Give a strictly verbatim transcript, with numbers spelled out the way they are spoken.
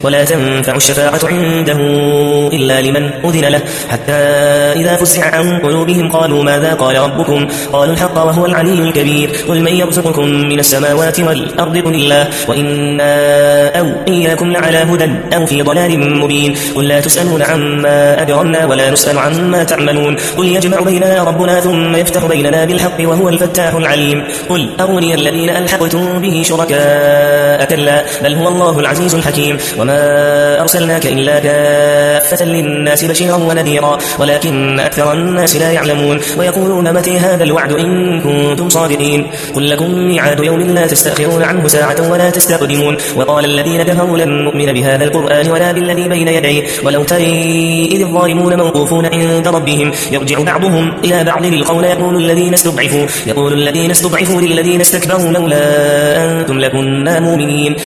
ولا تنفع الشفاعة عنده إلا لمن أذن له حتى إذا فزع عن قلوبهم قالوا ماذا قال ربكم قالوا الحق وهو العلي الكبير قل من يرزقكم من السماوات والأرض قل الله وإنا أو إياكم لعلى هدى أو في ضلال مبين قل لا تسألون عما أجرمنا ولا نسأل عما تعملون قل يجمع بيننا ربنا ثم يفتح بيننا بالحق وهو الفتاح العليم قل أروني الذين ألحقتم به شركاء كلا بل هو الله العزيز الحكيم وما أرسلناك إلا كافة للناس بشيرا ونذيرا ولكن أكثر الناس لا يعلمون ويقولون متى هذا الوعد إن كنتم صادقين قل لكم ميعاد يوم لا تستأخرون عنه ساعة ولا تستقدمون وقال الذين كفروا لن نؤمن بهذا القرآن ولا بالذي بين يديه ولو ترى إذ الظالمون موقوفون عند ربهم يرجع بعضهم إلى بعض القول يقول الذين استضعفوا يقول الذين استضعفوا للذين استكبروا لولا أنتم لكنا مؤمنين